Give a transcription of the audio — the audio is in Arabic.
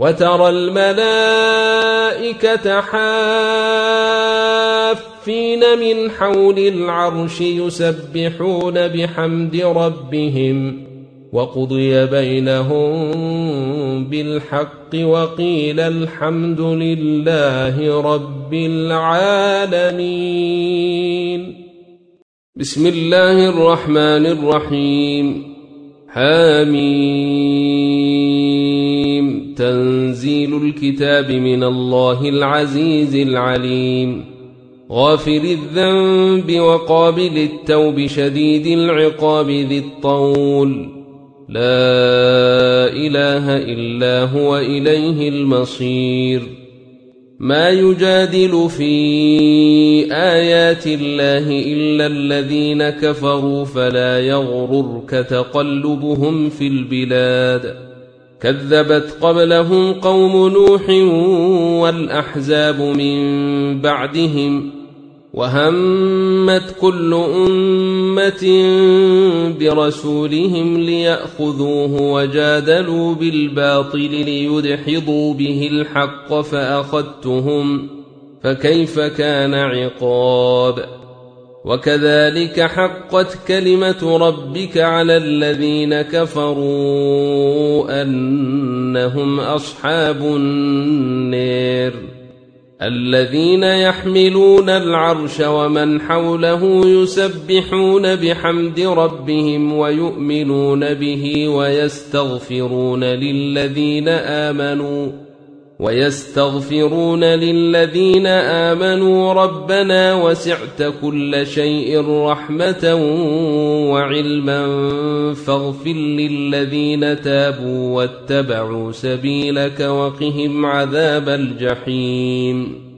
وترى الملائكة حافين من حول العرش يسبحون بحمد ربهم وقضي بينهم بالحق وقيل الحمد لله رب العالمين. بسم الله الرحمن الرحيم. حميم. تنزيل الكتاب من الله العزيز العليم. غافر الذنب وقابل التوب شديد العقاب ذي الطول. لا إله إلا هو إليه المصير. ما يجادل في آيات الله إلا الذين كفروا فلا يغررك تقلبهم في البلاد. كذبت قبلهم قوم نوح والأحزاب من بعدهم وهمت كل أمة برسولهم ليأخذوه وجادلوا بالباطل ليدحضوا به الحق فأخذتهم فكيف كان عقاب. وكذلك حقت كلمة ربك على الذين كفروا أنهم أصحاب النار. الذين يحملون العرش ومن حوله يسبحون بحمد ربهم ويؤمنون به ويستغفرون للذين آمنوا ربنا وسعت كل شيء رحمة وعلما فاغفر للذين تابوا واتبعوا سبيلك وقهم عذاب الجحيم.